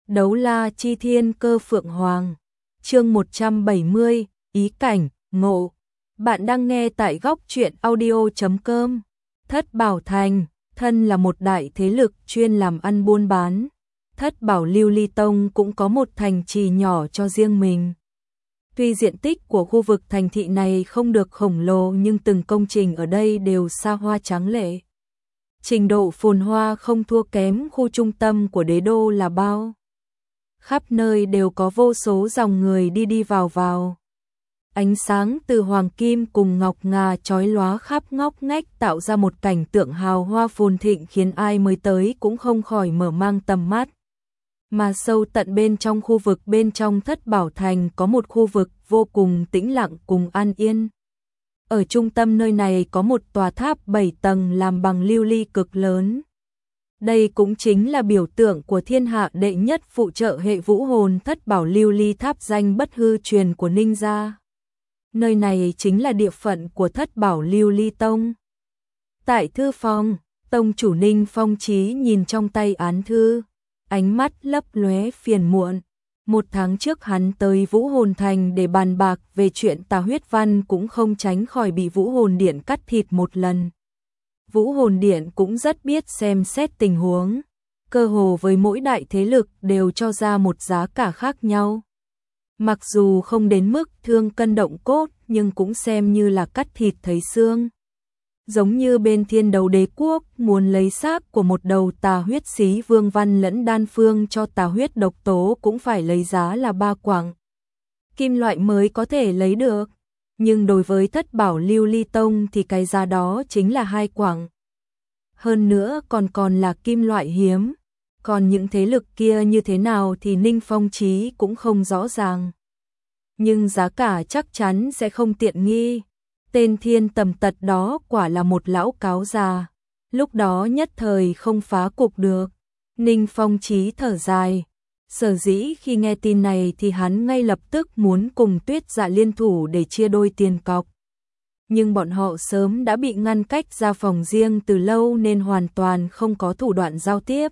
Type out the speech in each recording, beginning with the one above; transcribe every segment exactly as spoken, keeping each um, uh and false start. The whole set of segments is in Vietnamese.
Đấu la chi thiên cơ phượng hoàng. Chương một trăm bảy mươi, ý cảnh, ngộ. Bạn đang nghe tại góc truyện audio chấm com. Thất Bảo Thành, thân là một đại thế lực chuyên làm ăn buôn bán. Thất Bảo Lưu Ly Tông cũng có một thành trì nhỏ cho riêng mình. Tuy diện tích của khu vực thành thị này không được khổng lồ nhưng từng công trình ở đây đều xa hoa tráng lệ. Trình độ phồn hoa không thua kém khu trung tâm của đế đô là bao. Khắp nơi đều có vô số dòng người đi đi vào vào. Ánh sáng từ hoàng kim cùng ngọc ngà chói lóa khắp ngóc ngách tạo ra một cảnh tượng hào hoa phồn thịnh khiến ai mới tới cũng không khỏi mở mang tầm mắt. Mà sâu tận bên trong khu vực bên trong Thất Bảo Thành có một khu vực vô cùng tĩnh lặng cùng an yên. Ở trung tâm nơi này có một tòa tháp bảy tầng làm bằng lưu ly cực lớn. Đây cũng chính là biểu tượng của thiên hạ đệ nhất phụ trợ hệ vũ hồn Thất Bảo Lưu Ly Tháp danh bất hư truyền của Ninh gia. Nơi này chính là địa phận của Thất Bảo Lưu Ly Tông. Tại thư phòng, tông chủ Ninh Phong Chí nhìn trong tay án thư, ánh mắt lấp lóe phiền muộn. Một tháng trước hắn tới Vũ Hồn Thành để bàn bạc về chuyện Tà Huyết Văn cũng không tránh khỏi bị Vũ Hồn Điện cắt thịt một lần. Vũ Hồn Điện cũng rất biết xem xét tình huống, cơ hồ với mỗi đại thế lực đều cho ra một giá cả khác nhau. Mặc dù không đến mức thương cân động cốt nhưng cũng xem như là cắt thịt thấy xương. Giống như bên Thiên Đấu Đế Quốc muốn lấy xác của một đầu tà huyết xí Vương Văn lẫn đan phương cho tà huyết độc tố cũng phải lấy giá là ba quặng kim loại mới có thể lấy được. Nhưng đối với Thất Bảo Lưu Ly Tông thì cái giá đó chính là hai quặng. Hơn nữa còn còn là kim loại hiếm. Còn những thế lực kia như thế nào thì Ninh Phong Chí cũng không rõ ràng. Nhưng giá cả chắc chắn sẽ không tiện nghi. Tên Thiên Tầm Tật đó quả là một lão cáo già. Lúc đó nhất thời không phá cục được. Ninh Phong Chí thở dài. Sở dĩ khi nghe tin này thì hắn ngay lập tức muốn cùng Tuyết Dạ liên thủ để chia đôi tiền cọc. Nhưng bọn họ sớm đã bị ngăn cách ra phòng riêng từ lâu nên hoàn toàn không có thủ đoạn giao tiếp.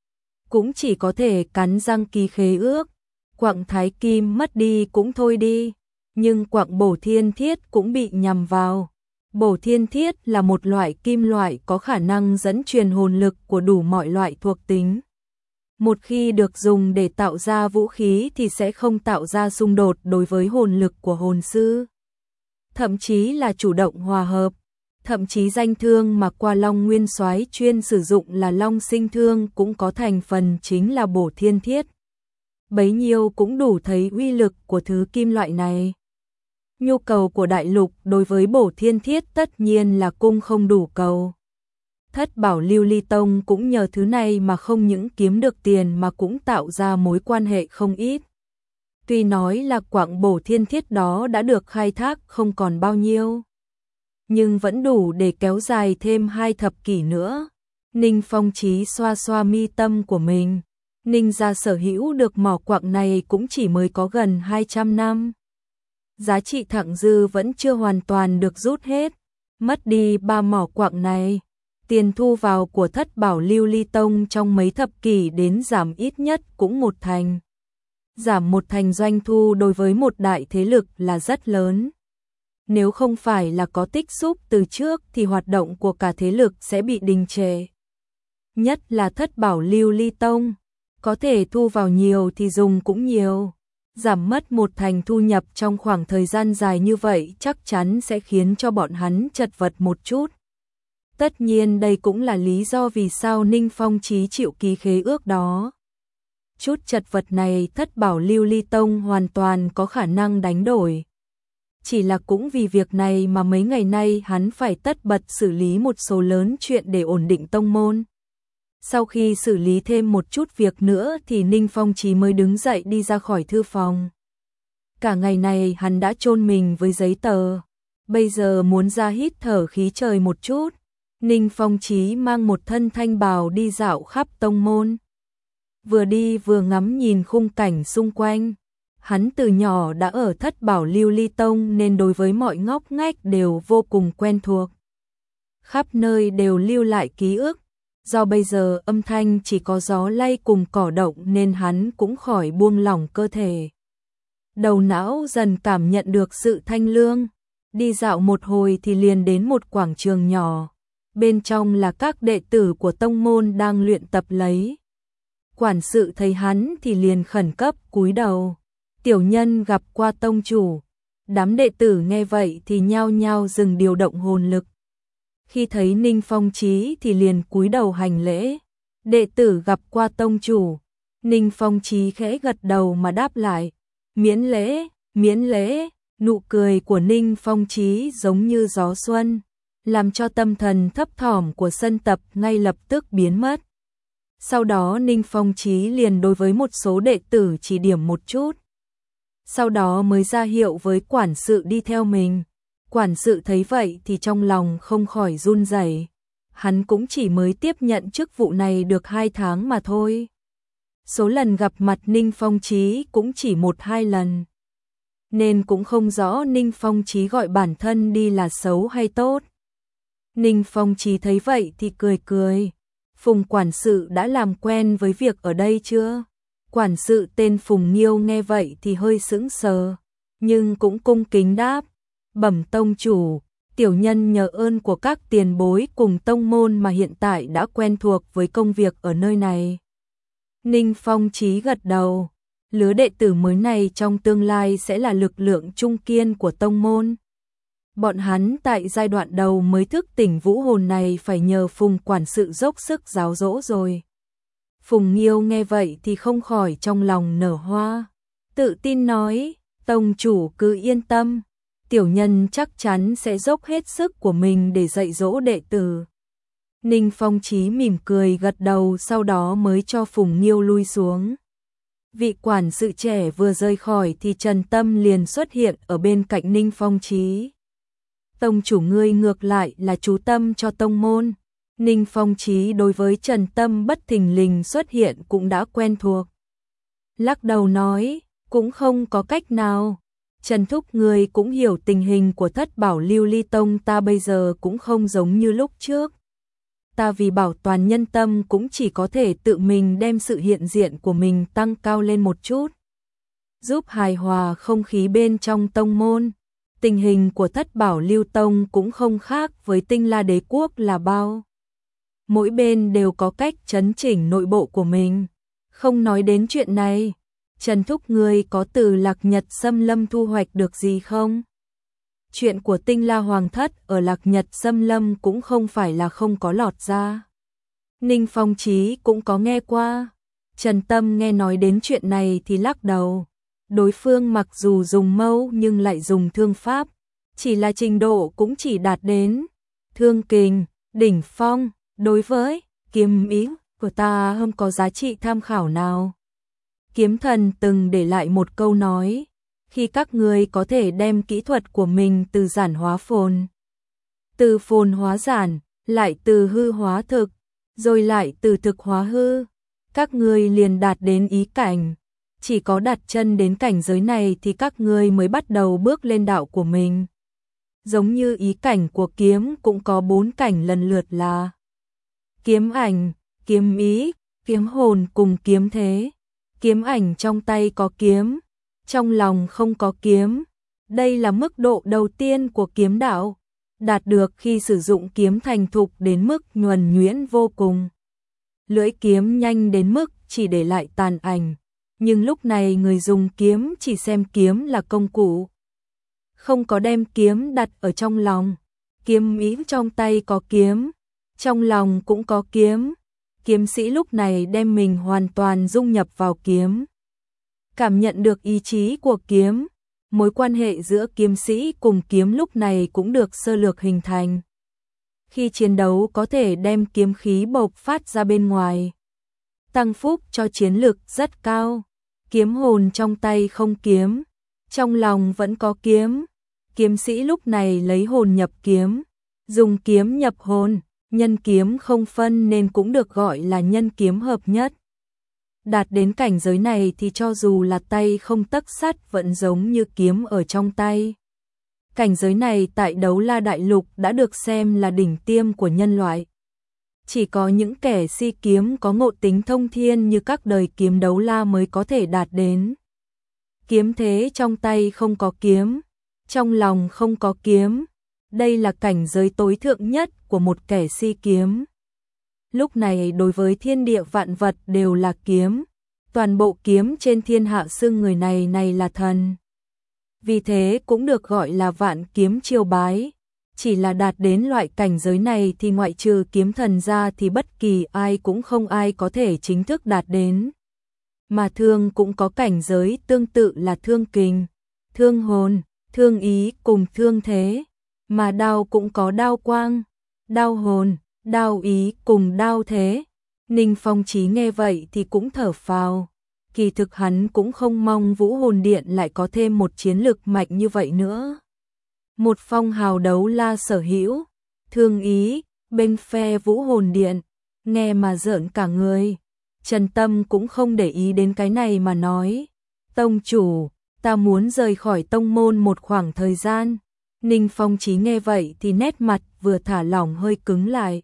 Cũng chỉ có thể cắn răng ký khế ước. Quặng Thái Kim mất đi cũng thôi đi. Nhưng quặng Bổ Thiên Thiết cũng bị nhằm vào. Bổ Thiên Thiết là một loại kim loại có khả năng dẫn truyền hồn lực của đủ mọi loại thuộc tính. Một khi được dùng để tạo ra vũ khí thì sẽ không tạo ra xung đột đối với hồn lực của hồn sư. Thậm chí là chủ động hòa hợp. Thậm chí danh thương mà qua Long Nguyên Soái chuyên sử dụng là Long Sinh Thương cũng có thành phần chính là Bổ Thiên Thiết. Bấy nhiêu cũng đủ thấy uy lực của thứ kim loại này. Nhu cầu của đại lục đối với Bổ Thiên Thiết tất nhiên là cung không đủ cầu. Thất Bảo Lưu Ly Tông cũng nhờ thứ này mà không những kiếm được tiền mà cũng tạo ra mối quan hệ không ít. Tuy nói là quặng Bổ Thiên Thiết đó đã được khai thác không còn bao nhiêu, nhưng vẫn đủ để kéo dài thêm hai thập kỷ nữa. Ninh Phong Chí xoa xoa mi tâm của mình. Ninh gia sở hữu được mỏ quặng này cũng chỉ mới có gần hai trăm năm. Giá trị thặng dư vẫn chưa hoàn toàn được rút hết. Mất đi ba mỏ quặng này, tiền thu vào của Thất Bảo Lưu Ly Tông trong mấy thập kỷ đến giảm ít nhất cũng một thành. Giảm một thành doanh thu đối với một đại thế lực là rất lớn. Nếu không phải là có tích xúc từ trước thì hoạt động của cả thế lực sẽ bị đình trệ. Nhất là Thất Bảo Lưu Ly Tông, có thể thu vào nhiều thì dùng cũng nhiều. Giảm mất một thành thu nhập trong khoảng thời gian dài như vậy chắc chắn sẽ khiến cho bọn hắn chật vật một chút. Tất nhiên đây cũng là lý do vì sao Ninh Phong Chí chịu ký khế ước đó. Chút chật vật này Thất Bảo Lưu Ly Tông hoàn toàn có khả năng đánh đổi. Chỉ là cũng vì việc này mà mấy ngày nay hắn phải tất bật xử lý một số lớn chuyện để ổn định tông môn. Sau khi xử lý thêm một chút việc nữa thì Ninh Phong Chí mới đứng dậy đi ra khỏi thư phòng. Cả ngày này hắn đã chôn mình với giấy tờ. Bây giờ muốn ra hít thở khí trời một chút. Ninh Phong Chí mang một thân thanh bào đi dạo khắp tông môn. Vừa đi vừa ngắm nhìn khung cảnh xung quanh. Hắn từ nhỏ đã ở Thất Bảo Lưu Ly Tông nên đối với mọi ngóc ngách đều vô cùng quen thuộc. Khắp nơi đều lưu lại ký ức. Do bây giờ âm thanh chỉ có gió lay cùng cỏ động nên hắn cũng khỏi buông lỏng cơ thể. Đầu não dần cảm nhận được sự thanh lương. Đi dạo một hồi thì liền đến một quảng trường nhỏ. Bên trong là các đệ tử của tông môn đang luyện tập lấy. Quản sự thấy hắn thì liền khẩn cấp cúi đầu. Tiểu nhân gặp qua tông chủ. Đám đệ tử nghe vậy thì nhao nhao dừng điều động hồn lực. Khi thấy Ninh Phong Chí thì liền cúi đầu hành lễ. Đệ tử gặp qua tông chủ. Ninh Phong Chí khẽ gật đầu mà đáp lại. Miễn lễ, miễn lễ. Nụ cười của Ninh Phong Chí giống như gió xuân, làm cho tâm thần thấp thỏm của sân tập ngay lập tức biến mất. Sau đó Ninh Phong Chí liền đối với một số đệ tử chỉ điểm một chút. Sau đó mới ra hiệu với quản sự đi theo mình. Quản sự thấy vậy thì trong lòng không khỏi run rẩy. Hắn cũng chỉ mới tiếp nhận chức vụ này được hai tháng mà thôi. Số lần gặp mặt Ninh Phong Chí cũng chỉ một hai lần. Nên cũng không rõ Ninh Phong Chí gọi bản thân đi là xấu hay tốt. Ninh Phong Chí thấy vậy thì cười cười. Phùng quản sự đã làm quen với việc ở đây chưa? Quản sự tên Phùng Nghiêu nghe vậy thì hơi sững sờ, nhưng cũng cung kính đáp. Bẩm tông chủ, tiểu nhân nhờ ơn của các tiền bối cùng tông môn mà hiện tại đã quen thuộc với công việc ở nơi này. Ninh Phong Chí gật đầu. Lứa đệ tử mới này trong tương lai sẽ là lực lượng trung kiên của tông môn. Bọn hắn tại giai đoạn đầu mới thức tỉnh vũ hồn này phải nhờ Phùng quản sự dốc sức giáo dỗ rồi. Phùng Nghiêu nghe vậy thì không khỏi trong lòng nở hoa. Tự tin nói, tông chủ cứ yên tâm. Tiểu nhân chắc chắn sẽ dốc hết sức của mình để dạy dỗ đệ tử. Ninh Phong Chí mỉm cười gật đầu, sau đó mới cho Phùng Nghiêu lui xuống. Vị quản sự trẻ vừa rời khỏi thì Trần Tâm liền xuất hiện ở bên cạnh Ninh Phong Chí. Tông chủ ngươi ngược lại là chú tâm cho tông môn. Ninh Phong Chí đối với Trần Tâm bất thình lình xuất hiện cũng đã quen thuộc. Lắc đầu nói, cũng không có cách nào. Trần Thúc ngươi cũng hiểu tình hình của Thất Bảo Lưu Ly Tông ta bây giờ cũng không giống như lúc trước. Ta vì bảo toàn nhân tâm cũng chỉ có thể tự mình đem sự hiện diện của mình tăng cao lên một chút, giúp hài hòa không khí bên trong tông môn. Tình hình của Thất Bảo Lưu Tông cũng không khác với Tinh La Đế Quốc là bao. Mỗi bên đều có cách chấn chỉnh nội bộ của mình. Không nói đến chuyện này, Trần Thúc ngươi có từ Lạc Nhật Xâm Lâm thu hoạch được gì không? Chuyện của Tinh La Hoàng Thất ở Lạc Nhật Xâm Lâm cũng không phải là không có lọt ra. Ninh Phong Chí cũng có nghe qua. Trần Tâm nghe nói đến chuyện này thì lắc đầu. Đối phương mặc dù dùng mâu nhưng lại dùng thương pháp. Chỉ là trình độ cũng chỉ đạt đến thương kình, đỉnh phong. Đối với kiếm ý của ta không có giá trị tham khảo nào. Kiếm thần từng để lại một câu nói. Khi các ngươi có thể đem kỹ thuật của mình từ giản hóa phồn, từ phồn hóa giản, lại từ hư hóa thực, rồi lại từ thực hóa hư, các ngươi liền đạt đến ý cảnh. Chỉ có đặt chân đến cảnh giới này thì các ngươi mới bắt đầu bước lên đạo của mình. Giống như ý cảnh của kiếm cũng có bốn cảnh lần lượt là kiếm ảnh, kiếm ý, kiếm hồn cùng kiếm thế. Kiếm ảnh trong tay có kiếm, trong lòng không có kiếm. Đây là mức độ đầu tiên của kiếm đạo, đạt được khi sử dụng kiếm thành thục đến mức nhuần nhuyễn vô cùng. Lưỡi kiếm nhanh đến mức chỉ để lại tàn ảnh, nhưng lúc này người dùng kiếm chỉ xem kiếm là công cụ, không có đem kiếm đặt ở trong lòng. Kiếm ý trong tay có kiếm, trong lòng cũng có kiếm. Kiếm sĩ lúc này đem mình hoàn toàn dung nhập vào kiếm, cảm nhận được ý chí của kiếm. Mối quan hệ giữa kiếm sĩ cùng kiếm lúc này cũng được sơ lược hình thành. Khi chiến đấu có thể đem kiếm khí bộc phát ra bên ngoài, tăng phúc cho chiến lực rất cao. Kiếm hồn trong tay không kiếm, trong lòng vẫn có kiếm. Kiếm sĩ lúc này lấy hồn nhập kiếm, dùng kiếm nhập hồn, nhân kiếm không phân nên cũng được gọi là nhân kiếm hợp nhất. Đạt đến cảnh giới này thì cho dù là tay không tấc sắt vẫn giống như kiếm ở trong tay. Cảnh giới này tại Đấu La Đại Lục đã được xem là đỉnh tiêm của nhân loại. Chỉ có những kẻ si kiếm có ngộ tính thông thiên như các đời kiếm đấu la mới có thể đạt đến. Kiếm thế trong tay không có kiếm, trong lòng không có kiếm, đây là cảnh giới tối thượng nhất của một kẻ si kiếm. Lúc này đối với thiên địa vạn vật đều là kiếm, toàn bộ kiếm trên thiên hạ xưng người này này là thần. Vì thế cũng được gọi là vạn kiếm chiêu bái. Chỉ là đạt đến loại cảnh giới này thì ngoại trừ kiếm thần ra thì bất kỳ ai cũng không ai có thể chính thức đạt đến. Mà thương cũng có cảnh giới tương tự là thương kình, thương hồn, thương ý cùng thương thế. Mà đao cũng có đao quang, đao hồn, đao ý cùng đao thế. Ninh Phong Chí nghe vậy thì cũng thở phào. Kỳ thực hắn cũng không mong Vũ Hồn Điện lại có thêm một chiến lực mạnh như vậy nữa. Một phong hào đấu la sở hữu, thương ý, bên phe Vũ Hồn Điện, nghe mà rợn cả người. Trần Tâm cũng không để ý đến cái này mà nói, tông chủ, ta muốn rời khỏi tông môn một khoảng thời gian. Ninh Phong Chí nghe vậy thì nét mặt vừa thả lỏng hơi cứng lại.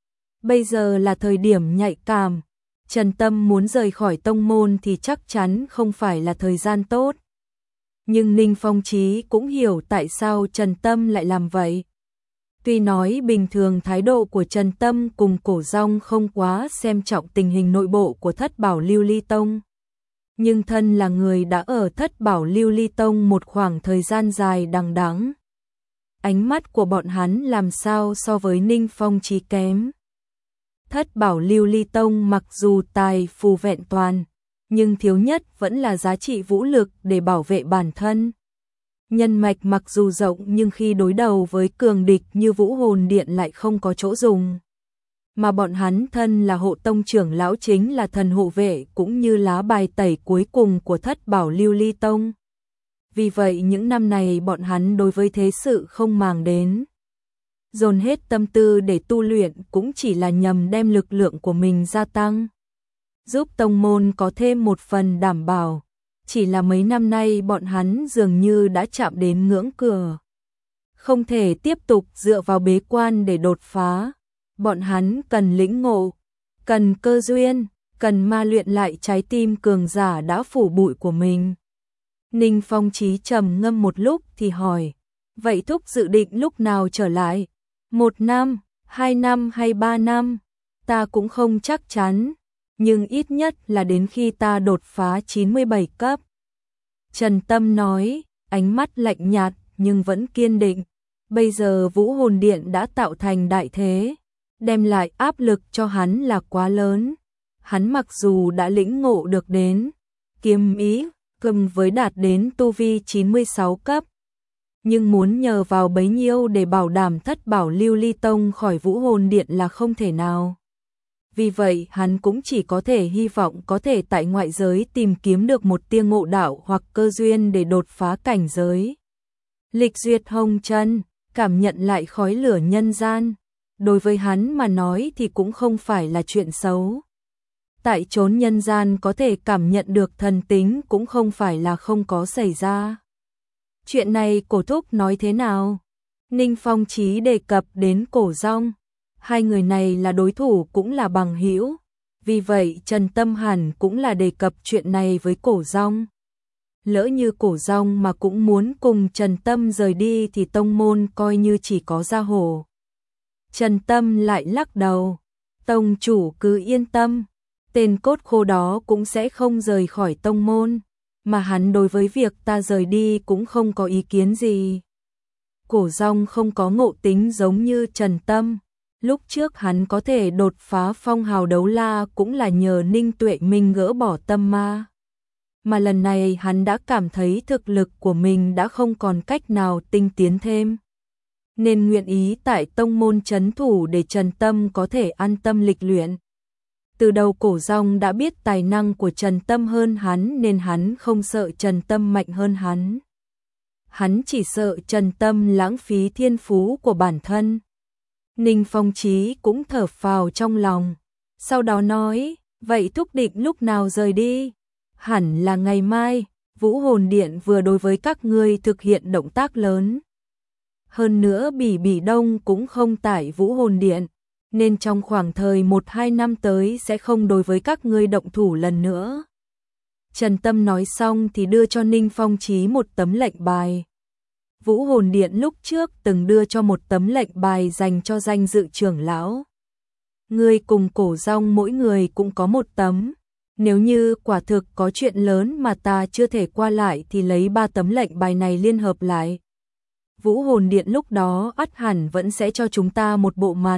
Bây giờ là thời điểm nhạy cảm, Trần Tâm muốn rời khỏi tông môn thì chắc chắn không phải là thời gian tốt. Nhưng Ninh Phong Chí cũng hiểu tại sao Trần Tâm lại làm vậy. Tuy nói bình thường thái độ của Trần Tâm cùng Cổ Dòng không quá xem trọng tình hình nội bộ của Thất Bảo Lưu Ly Tông. Nhưng thân là người đã ở Thất Bảo Lưu Ly Tông một khoảng thời gian dài đằng đẵng. Ánh mắt của bọn hắn làm sao so với Ninh Phong Chí kém. Thất Bảo Lưu Ly Tông mặc dù tài phù vẹn toàn, nhưng thiếu nhất vẫn là giá trị vũ lực để bảo vệ bản thân. Nhân mạch mặc dù rộng nhưng khi đối đầu với cường địch như Vũ Hồn Điện lại không có chỗ dùng. Mà bọn hắn thân là hộ tông trưởng lão chính là thần hộ vệ cũng như lá bài tẩy cuối cùng của Thất Bảo Lưu Ly Tông. Vì vậy những năm này bọn hắn đối với thế sự không màng đến. Dồn hết tâm tư để tu luyện cũng chỉ là nhằm đem lực lượng của mình gia tăng, giúp tông môn có thêm một phần đảm bảo. Chỉ là mấy năm nay bọn hắn dường như đã chạm đến ngưỡng cửa. Không thể tiếp tục dựa vào bế quan để đột phá. Bọn hắn cần lĩnh ngộ, cần cơ duyên, cần ma luyện lại trái tim cường giả đã phủ bụi của mình. Ninh Phong Chí trầm ngâm một lúc thì hỏi, vậy thúc dự định lúc nào trở lại? Một năm, hai năm hay ba năm? Ta cũng không chắc chắn, nhưng ít nhất là đến khi ta đột phá chín mươi bảy cấp. Trần Tâm nói, ánh mắt lạnh nhạt nhưng vẫn kiên định. Bây giờ Vũ Hồn Điện đã tạo thành đại thế, đem lại áp lực cho hắn là quá lớn. Hắn mặc dù đã lĩnh ngộ được đến kiếm ý, cùng với đạt đến tu vi chín mươi sáu cấp, nhưng muốn nhờ vào bấy nhiêu để bảo đảm Thất Bảo Lưu Ly Tông khỏi Vũ Hồn Điện là không thể nào. Vì vậy hắn cũng chỉ có thể hy vọng có thể tại ngoại giới tìm kiếm được một tia ngộ đạo hoặc cơ duyên để đột phá cảnh giới. Lịch duyệt hồng trần, cảm nhận lại khói lửa nhân gian. Đối với hắn mà nói thì cũng không phải là chuyện xấu. Tại chốn nhân gian có thể cảm nhận được thần tính cũng không phải là không có xảy ra. Chuyện này Cổ Thúc nói thế nào? Ninh Phong Chí đề cập đến Cổ Dòng. Hai người này là đối thủ cũng là bằng hữu. Vì vậy Trần Tâm hẳn cũng là đề cập chuyện này với Cổ Dòng. Lỡ như Cổ Dòng mà cũng muốn cùng Trần Tâm rời đi thì tông môn coi như chỉ có gia hổ. Trần Tâm lại lắc đầu. Tông chủ cứ yên tâm. Tên cốt khô đó cũng sẽ không rời khỏi tông môn. Mà hắn đối với việc ta rời đi cũng không có ý kiến gì. Cổ Dòng không có ngộ tính giống như Trần Tâm. Lúc trước hắn có thể đột phá phong hào đấu la cũng là nhờ Ninh Tuệ Minh gỡ bỏ tâm ma. Mà lần này hắn đã cảm thấy thực lực của mình đã không còn cách nào tinh tiến thêm. Nên nguyện ý tại tông môn trấn thủ để Trần Tâm có thể an tâm lịch luyện. Từ đầu Cổ Dòng đã biết tài năng của Trần Tâm hơn hắn nên hắn không sợ Trần Tâm mạnh hơn hắn. Hắn chỉ sợ Trần Tâm lãng phí thiên phú của bản thân. Ninh Phong Chí cũng thở phào trong lòng. Sau đó nói, vậy thúc định lúc nào rời đi? Hẳn là ngày mai, Vũ Hồn Điện vừa đối với các ngươi thực hiện động tác lớn. Hơn nữa Bỉ Bỉ Đông cũng không tại Vũ Hồn Điện. nên trong khoảng thời một hai năm tới sẽ không đối với các ngươi động thủ lần nữa. Trần Tâm nói xong thì đưa cho Ninh Phong Chí một tấm lệnh bài. Vũ Hồn Điện lúc trước từng đưa cho một tấm lệnh bài dành cho danh dự trưởng lão. Ngươi cùng Cổ Dòng mỗi người cũng có một tấm. Nếu như quả thực có chuyện lớn mà ta chưa thể qua lại thì lấy ba tấm lệnh bài này liên hợp lại. Vũ Hồn Điện lúc đó ắt hẳn vẫn sẽ cho chúng ta một bộ mặt.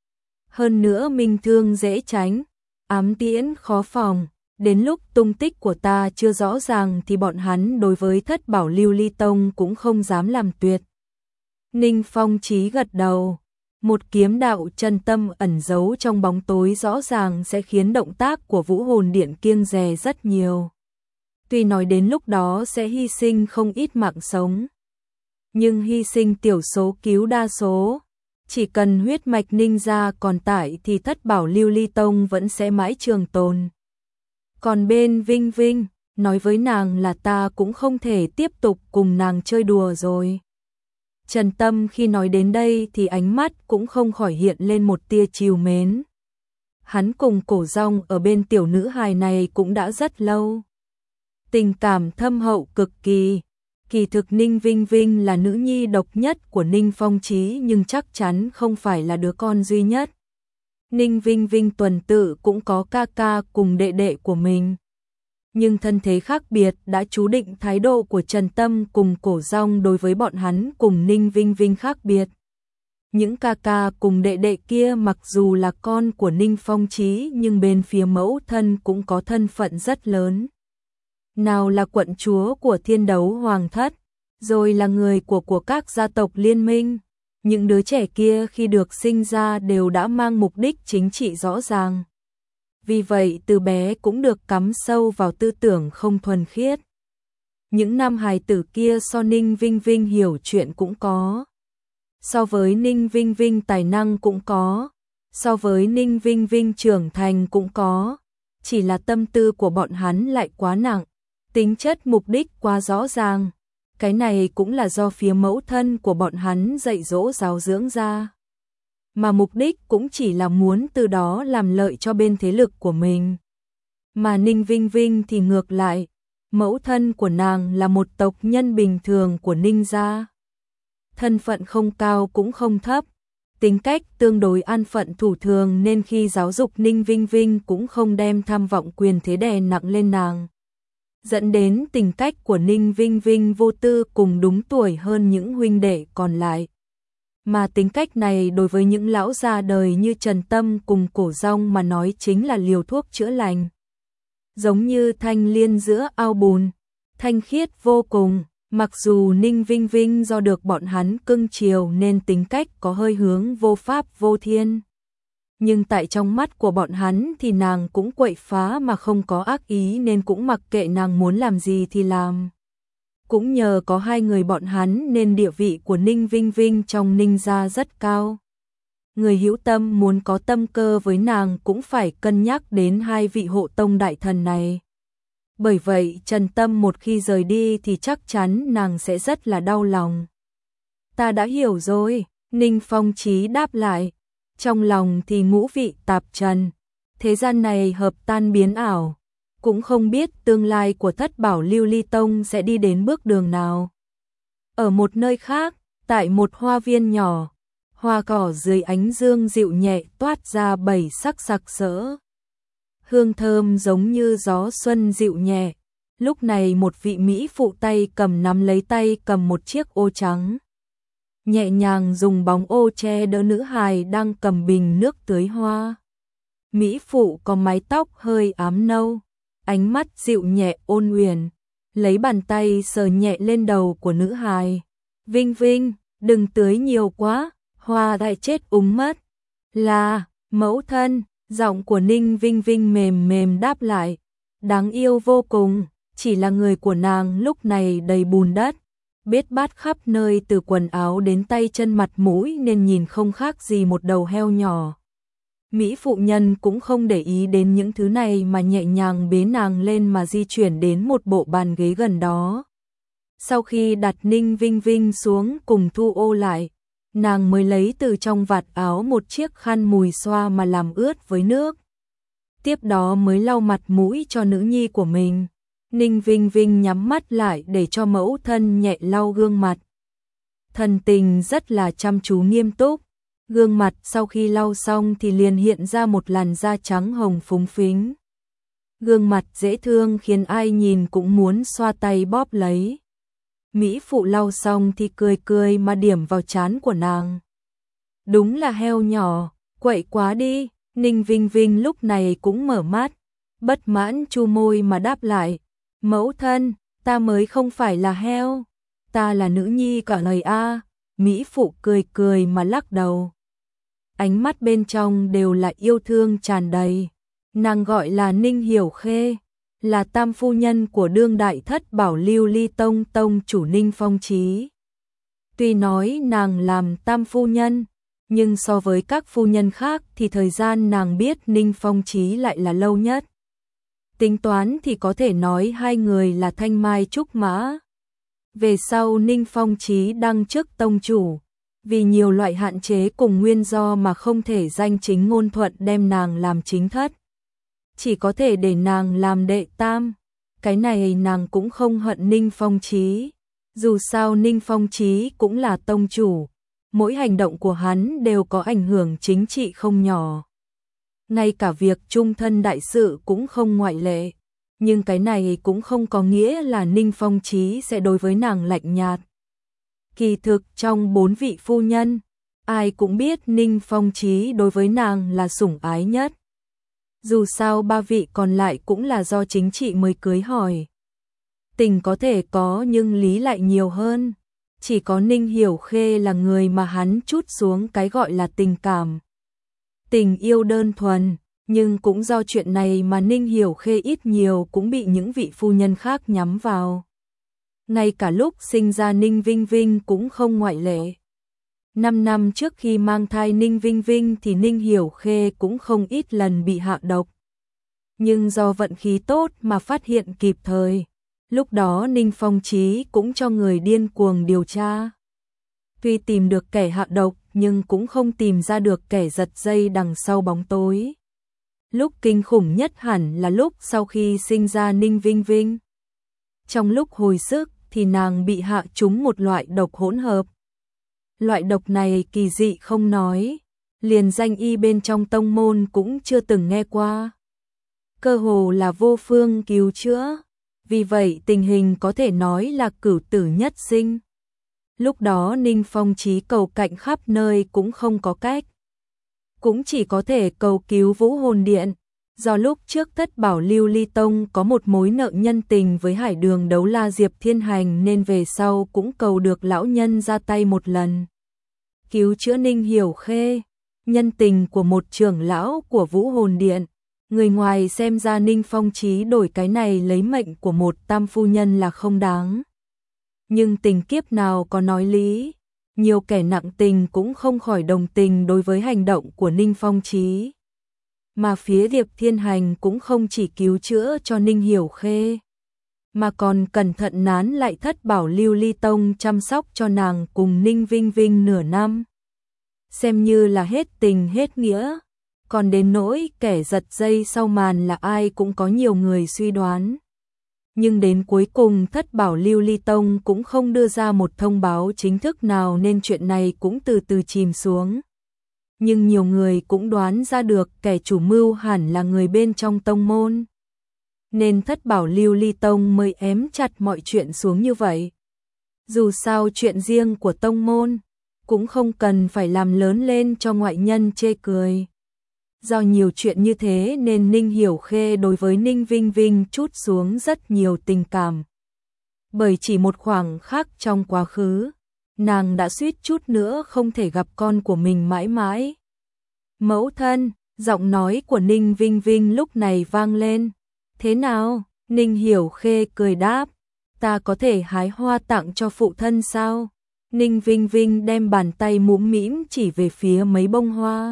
Hơn nữa minh thương dễ tránh, ám tiễn khó phòng. Đến lúc tung tích của ta chưa rõ ràng thì bọn hắn đối với Thất Bảo Lưu Ly Tông cũng không dám làm tuyệt. Ninh Phong Chí gật đầu. Một kiếm đạo chân tâm ẩn giấu trong bóng tối rõ ràng sẽ khiến động tác của Vũ Hồn Điện kiêng dè rất nhiều. Tuy nói đến lúc đó sẽ hy sinh không ít mạng sống, nhưng hy sinh tiểu số cứu đa số. Chỉ cần huyết mạch Ninh gia còn tại thì Thất Bảo Lưu Ly Tông vẫn sẽ mãi trường tồn. Còn bên Vinh Vinh, nói với nàng là ta cũng không thể tiếp tục cùng nàng chơi đùa rồi. Trần Tâm khi nói đến đây thì ánh mắt cũng không khỏi hiện lên một tia trìu mến. Hắn cùng Cổ Dòng ở bên tiểu nữ hài này cũng đã rất lâu. Tình cảm thâm hậu cực kỳ. Kỳ thực Ninh Vinh Vinh là nữ nhi độc nhất của Ninh Phong Chí nhưng chắc chắn không phải là đứa con duy nhất. Ninh Vinh Vinh tuần tự cũng có ca ca cùng đệ đệ của mình. Nhưng thân thế khác biệt đã chú định thái độ của Trần Tâm cùng Cổ Dòng đối với bọn hắn cùng Ninh Vinh Vinh khác biệt. Những ca ca cùng đệ đệ kia mặc dù là con của Ninh Phong Chí nhưng bên phía mẫu thân cũng có thân phận rất lớn. Nào là quận chúa của Thiên Đấu Hoàng Thất, rồi là người của của các gia tộc liên minh. Những đứa trẻ kia khi được sinh ra đều đã mang mục đích chính trị rõ ràng. Vì vậy từ bé cũng được cắm sâu vào tư tưởng không thuần khiết. Những nam hài tử kia so Ninh Vinh Vinh hiểu chuyện cũng có. So với Ninh Vinh Vinh tài năng cũng có. So với Ninh Vinh Vinh trưởng thành cũng có. Chỉ là tâm tư của bọn hắn lại quá nặng. Tính chất mục đích quá rõ ràng. Cái này cũng là do phía mẫu thân của bọn hắn dạy dỗ giáo dưỡng ra. Mà mục đích cũng chỉ là muốn từ đó làm lợi cho bên thế lực của mình. Mà Ninh Vinh Vinh thì ngược lại, mẫu thân của nàng là một tộc nhân bình thường của Ninh gia. Thân phận không cao cũng không thấp, tính cách tương đối an phận thủ thường nên khi giáo dục Ninh Vinh Vinh cũng không đem tham vọng quyền thế đè nặng lên nàng. Dẫn đến tình cách của Ninh Vinh Vinh vô tư cùng đúng tuổi hơn những huynh đệ còn lại. Mà tính cách này đối với những lão già đời như Trần Tâm cùng Cổ Dòng mà nói chính là liều thuốc chữa lành. Giống như thanh liên giữa ao bùn, thanh khiết vô cùng. Mặc dù Ninh Vinh Vinh do được bọn hắn cưng chiều nên tính cách có hơi hướng vô pháp vô thiên. Nhưng tại trong mắt của bọn hắn thì nàng cũng quậy phá mà không có ác ý nên cũng mặc kệ nàng muốn làm gì thì làm. Cũng nhờ có hai người bọn hắn nên địa vị của Ninh Vinh Vinh trong Ninh gia rất cao. Người hữu tâm muốn có tâm cơ với nàng cũng phải cân nhắc đến hai vị hộ tông đại thần này. Bởi vậy Trần Tâm một khi rời đi thì chắc chắn nàng sẽ rất là đau lòng. Ta đã hiểu rồi, Ninh Phong Chí đáp lại. Trong lòng thì ngũ vị tạp trần, thế gian này hợp tan biến ảo, cũng không biết tương lai của Thất Bảo Lưu Ly Tông sẽ đi đến bước đường nào. Ở một nơi khác, tại một hoa viên nhỏ, hoa cỏ dưới ánh dương dịu nhẹ toát ra bảy sắc sặc sỡ. Hương thơm giống như gió xuân dịu nhẹ. Lúc này một vị mỹ phụ tay cầm nắm lấy tay cầm một chiếc ô trắng. Nhẹ nhàng dùng bóng ô che đỡ nữ hài đang cầm bình nước tưới hoa. Mỹ phụ có mái tóc hơi ám nâu, ánh mắt dịu nhẹ ôn huyền, lấy bàn tay sờ nhẹ lên đầu của nữ hài. Vinh Vinh, đừng tưới nhiều quá, hoa đại chết úng mất. Là, mẫu thân, giọng của Ninh Vinh Vinh mềm mềm đáp lại. Đáng yêu vô cùng, chỉ là người của nàng lúc này đầy bùn đất. Bết bát khắp nơi từ quần áo đến tay chân mặt mũi nên nhìn không khác gì một đầu heo nhỏ. Mỹ phụ nhân cũng không để ý đến những thứ này mà nhẹ nhàng bế nàng lên mà di chuyển đến một bộ bàn ghế gần đó. Sau khi đặt Ninh Vinh Vinh xuống cùng thu ô lại, nàng mới lấy từ trong vạt áo một chiếc khăn mùi xoa mà làm ướt với nước. Tiếp đó mới lau mặt mũi cho nữ nhi của mình. Ninh Vinh Vinh nhắm mắt lại để cho mẫu thân nhẹ lau gương mặt. Thần tình rất là chăm chú nghiêm túc. Gương mặt sau khi lau xong thì liền hiện ra một làn da trắng hồng phúng phính. Gương mặt dễ thương khiến ai nhìn cũng muốn xoa tay bóp lấy. Mỹ phụ lau xong thì cười cười mà điểm vào trán của nàng. Đúng là heo nhỏ, quậy quá đi. Ninh Vinh Vinh lúc này cũng mở mắt, bất mãn chu môi mà đáp lại. Mẫu thân, ta mới không phải là heo, ta là nữ nhi cả lời a. Mỹ phụ cười cười mà lắc đầu. Ánh mắt bên trong đều là yêu thương tràn đầy. Nàng gọi là Ninh Hiểu Khê, là tam phu nhân của đương đại thất bảo Lưu Ly Tông tông chủ Ninh Phong Chí. Tuy nói nàng làm tam phu nhân, nhưng so với các phu nhân khác thì thời gian nàng biết Ninh Phong Chí lại là lâu nhất. Tính toán thì có thể nói hai người là thanh mai trúc mã. Về sau Ninh Phong Chí đăng chức tông chủ, vì nhiều loại hạn chế cùng nguyên do mà không thể danh chính ngôn thuận đem nàng làm chính thất. Chỉ có thể để nàng làm đệ tam. Cái này nàng cũng không hận Ninh Phong Chí. Dù sao Ninh Phong Chí cũng là tông chủ. Mỗi hành động của hắn đều có ảnh hưởng chính trị không nhỏ. Ngay cả việc chung thân đại sự cũng không ngoại lệ. Nhưng cái này cũng không có nghĩa là Ninh Phong Chí sẽ đối với nàng lạnh nhạt. Kỳ thực trong bốn vị phu nhân, ai cũng biết Ninh Phong Chí đối với nàng là sủng ái nhất. Dù sao ba vị còn lại cũng là do chính trị mới cưới hỏi. Tình có thể có nhưng lý lại nhiều hơn. Chỉ có Ninh Hiểu Khê là người mà hắn trút xuống cái gọi là tình cảm. Tình yêu đơn thuần, nhưng cũng do chuyện này mà Ninh Hiểu Khê ít nhiều cũng bị những vị phu nhân khác nhắm vào. Ngay cả lúc sinh ra Ninh Vinh Vinh cũng không ngoại lệ. Năm năm trước khi mang thai Ninh Vinh Vinh thì Ninh Hiểu Khê cũng không ít lần bị hạ độc. Nhưng do vận khí tốt mà phát hiện kịp thời. Lúc đó Ninh Phong Chí cũng cho người điên cuồng điều tra. Tuy tìm được kẻ hạ độc nhưng cũng không tìm ra được kẻ giật dây đằng sau bóng tối. Lúc kinh khủng nhất hẳn là lúc sau khi sinh ra Ninh Vinh Vinh. Trong lúc hồi sức thì nàng bị hạ trúng một loại độc hỗn hợp. Loại độc này kỳ dị không nói, liền danh y bên trong tông môn cũng chưa từng nghe qua. Cơ hồ là vô phương cứu chữa, vì vậy tình hình có thể nói là cửu tử nhất sinh. Lúc đó Ninh Phong Chí cầu cạnh khắp nơi cũng không có cách. Cũng chỉ có thể cầu cứu Vũ Hồn Điện. Do lúc trước Thất Bảo Lưu Ly Tông có một mối nợ nhân tình với Hải Đường Đấu La Diệp Thiên Hành nên về sau cũng cầu được lão nhân ra tay một lần. Cứu chữa Ninh Hiểu Khê, nhân tình của một trưởng lão của Vũ Hồn Điện. Người ngoài xem ra Ninh Phong Chí đổi cái này lấy mệnh của một tam phu nhân là không đáng. Nhưng tình kiếp nào có nói lý, nhiều kẻ nặng tình cũng không khỏi đồng tình đối với hành động của Ninh Phong Chí. Mà phía Diệp Thiên Hành cũng không chỉ cứu chữa cho Ninh Hiểu Khê, mà còn cẩn thận nán lại Thất Bảo Lưu Ly Tông chăm sóc cho nàng cùng Ninh Vinh Vinh nửa năm. Xem như là hết tình hết nghĩa. Còn đến nỗi kẻ giật dây sau màn là ai cũng có nhiều người suy đoán. Nhưng đến cuối cùng Thất Bảo Lưu Ly Tông cũng không đưa ra một thông báo chính thức nào nên chuyện này cũng từ từ chìm xuống. Nhưng nhiều người cũng đoán ra được kẻ chủ mưu hẳn là người bên trong tông môn. Nên Thất Bảo Lưu Ly Tông mới ém chặt mọi chuyện xuống như vậy. Dù sao chuyện riêng của tông môn cũng không cần phải làm lớn lên cho ngoại nhân chê cười. Do nhiều chuyện như thế nên Ninh Hiểu Khê đối với Ninh Vinh Vinh trút xuống rất nhiều tình cảm. Bởi chỉ một khoảng khắc trong quá khứ, nàng đã suýt chút nữa không thể gặp con của mình mãi mãi. Mẫu thân, giọng nói của Ninh Vinh Vinh lúc này vang lên. Thế nào? Ninh Hiểu Khê cười đáp. Ta có thể hái hoa tặng cho phụ thân sao? Ninh Vinh Vinh đem bàn tay mũm mĩm chỉ về phía mấy bông hoa.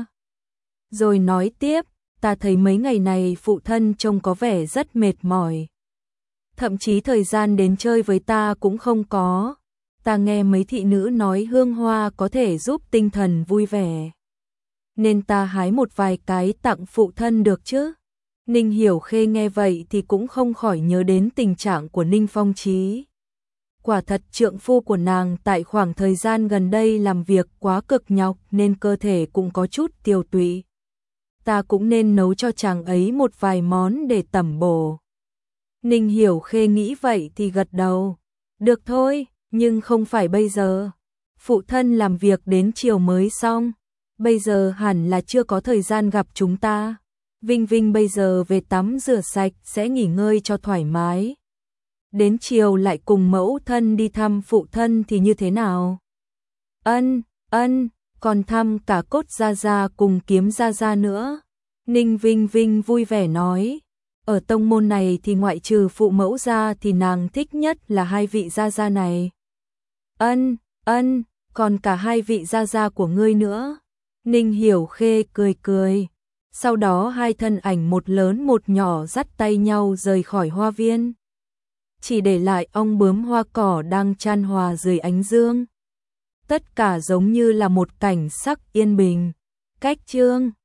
Rồi nói tiếp, ta thấy mấy ngày này phụ thân trông có vẻ rất mệt mỏi. Thậm chí thời gian đến chơi với ta cũng không có. ta nghe mấy thị nữ nói hương hoa có thể giúp tinh thần vui vẻ. Nên ta hái một vài cái tặng phụ thân được chứ? Ninh Hiểu Khê nghe vậy thì cũng không khỏi nhớ đến tình trạng của Ninh Phong Chí. Quả thật trượng phu của nàng tại khoảng thời gian gần đây làm việc quá cực nhọc nên cơ thể cũng có chút tiều tụy. Ta cũng nên nấu cho chàng ấy một vài món để tẩm bổ. Ninh Hiểu Khê nghĩ vậy thì gật đầu. Được thôi, nhưng không phải bây giờ. Phụ thân làm việc đến chiều mới xong. Bây giờ hẳn là chưa có thời gian gặp chúng ta. Vinh Vinh bây giờ về tắm rửa sạch sẽ nghỉ ngơi cho thoải mái. Đến chiều lại cùng mẫu thân đi thăm phụ thân thì như thế nào? Ân, ân, còn thăm cả Cốt Gia Gia cùng Kiếm Gia Gia nữa. Ninh Vinh Vinh vui vẻ nói. Ở tông môn này thì ngoại trừ phụ mẫu ra thì nàng thích nhất là hai vị gia gia này. Ân, ân, còn cả hai vị gia gia của ngươi nữa. Ninh Hiểu Khê cười cười. Sau đó hai thân ảnh một lớn một nhỏ dắt tay nhau rời khỏi hoa viên. Chỉ để lại ong bướm hoa cỏ đang chan hòa dưới ánh dương. Tất cả giống như là một cảnh sắc yên bình. Cách chương